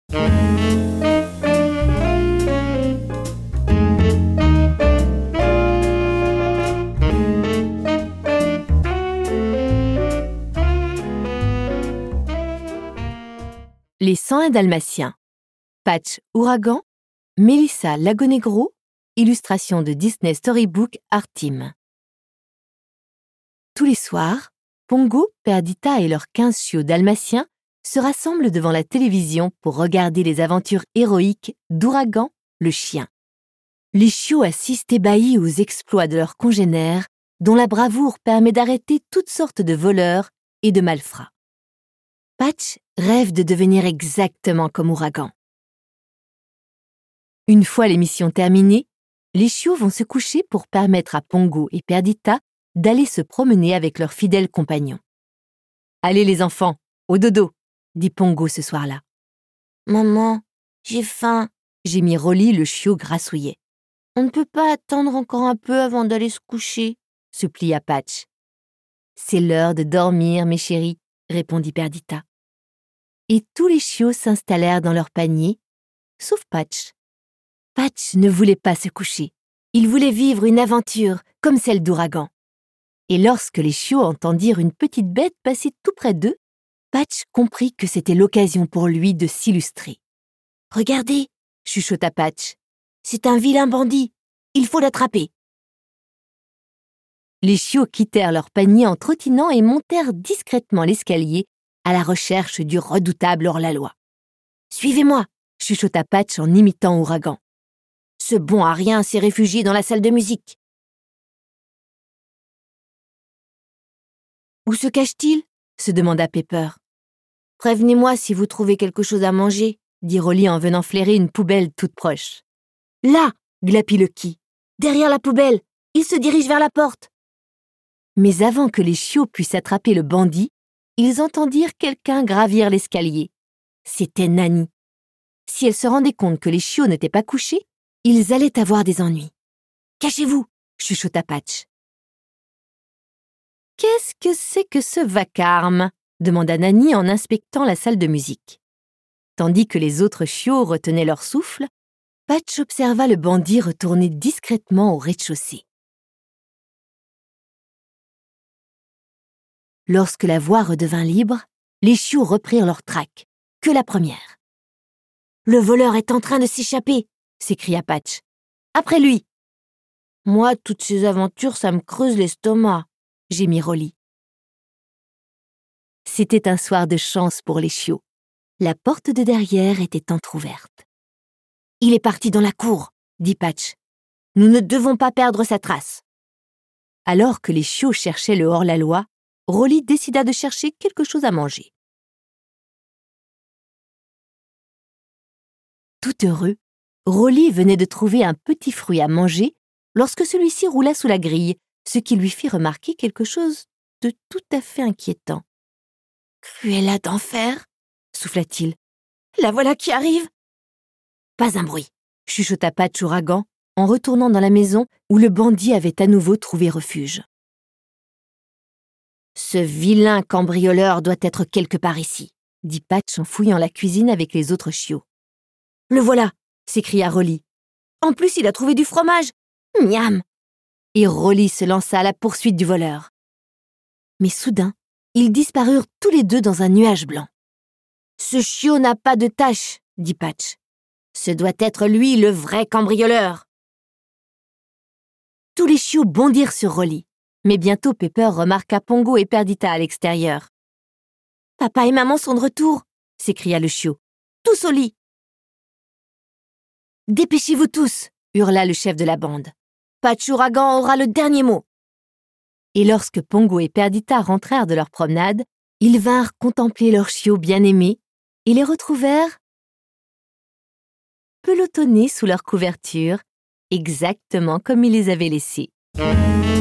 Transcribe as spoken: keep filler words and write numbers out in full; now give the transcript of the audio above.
Les cent un Dalmatiens. Patch Ouragan, Mélissa Lagonegro, illustration de Disney Storybook Art Team. Tous les soirs, Pongo, Perdita et leurs quinze chiots dalmatiens se rassemblent devant la télévision pour regarder les aventures héroïques d'Ouragan, le chien. Les chiots assistent ébahis aux exploits de leurs congénères, dont la bravoure permet d'arrêter toutes sortes de voleurs et de malfrats. Patch rêve de devenir exactement comme Ouragan. Une fois l'émission terminée, les chiots vont se coucher pour permettre à Pongo et Perdita d'aller se promener avec leurs fidèles compagnons. « Allez les enfants, au dodo !» dit Pongo ce soir-là. « Maman, j'ai faim !» gémit Rolly, le chiot grassouillet. « On ne peut pas attendre encore un peu avant d'aller se coucher ?» se plia Patch. « C'est l'heure de dormir, mes chéris !» répondit Perdita. Et tous les chiots s'installèrent dans leur panier, sauf Patch. Patch ne voulait pas se coucher. Il voulait vivre une aventure comme celle d'Ouragan. Et lorsque les chiots entendirent une petite bête passer tout près d'eux, Patch comprit que c'était l'occasion pour lui de s'illustrer. « Regardez !» chuchota Patch. « C'est un vilain bandit. Il faut l'attraper. » Les chiots quittèrent leur panier en trottinant et montèrent discrètement l'escalier à la recherche du redoutable hors-la-loi. « Suivez-moi !» chuchota Patch en imitant Ouragan. « Ce bon à rien s'est réfugié dans la salle de musique. » « Où se cache-t-il » se demanda Pepper. « Prévenez-moi si vous trouvez quelque chose à manger, » dit Rolly en venant flairer une poubelle toute proche. « Là !» glapit Lucky. « Derrière la poubelle. Il se dirige vers la porte. » Mais avant que les chiots puissent attraper le bandit, ils entendirent quelqu'un gravir l'escalier. C'était Nanny. Si elle se rendait compte que les chiots n'étaient pas couchés, ils allaient avoir des ennuis. « Cachez-vous !» chuchota Patch. « Qu'est-ce que c'est que ce vacarme ?» demanda Nanny en inspectant la salle de musique. Tandis que les autres chiots retenaient leur souffle, Patch observa le bandit retourner discrètement au rez-de-chaussée. Lorsque la voie redevint libre, les chiots reprirent leur traque. Que la première. « Le voleur est en train de s'échapper !» s'écria Patch. « Après lui !»« Moi, toutes ces aventures, ça me creuse l'estomac !» gémit Rolly. C'était un soir de chance pour les chiots. La porte de derrière était entr'ouverte. « Il est parti dans la cour !» dit Patch. « Nous ne devons pas perdre sa trace. » Alors que les chiots cherchaient le hors-la-loi, Rolly décida de chercher quelque chose à manger. Tout heureux, Rolly venait de trouver un petit fruit à manger lorsque celui-ci roula sous la grille, ce qui lui fit remarquer quelque chose de tout à fait inquiétant. « Cruella d'enfer !» souffla-t-il. « La voilà qui arrive !» Pas un bruit, chuchota Patch Ouragan en retournant dans la maison où le bandit avait à nouveau trouvé refuge. « Ce vilain cambrioleur doit être quelque part ici, » dit Patch en fouillant la cuisine avec les autres chiots. « Le voilà !» s'écria Rolly. « En plus, il a trouvé du fromage. Miam !» Et Rolly se lança à la poursuite du voleur. Mais soudain, ils disparurent tous les deux dans un nuage blanc. « Ce chiot n'a pas de tache, » dit Patch. « Ce doit être lui le vrai cambrioleur. » Tous les chiots bondirent sur Rolly, mais bientôt Pepper remarqua Pongo et Perdita à l'extérieur. « Papa et maman sont de retour !» s'écria le chiot. « Tous au lit !»« Dépêchez-vous tous !» hurla le chef de la bande. « Patch Ouragan aura le dernier mot !» Et lorsque Pongo et Perdita rentrèrent de leur promenade, ils vinrent contempler leurs chiots bien-aimés et les retrouvèrent pelotonnés sous leur couverture, exactement comme ils les avaient laissés.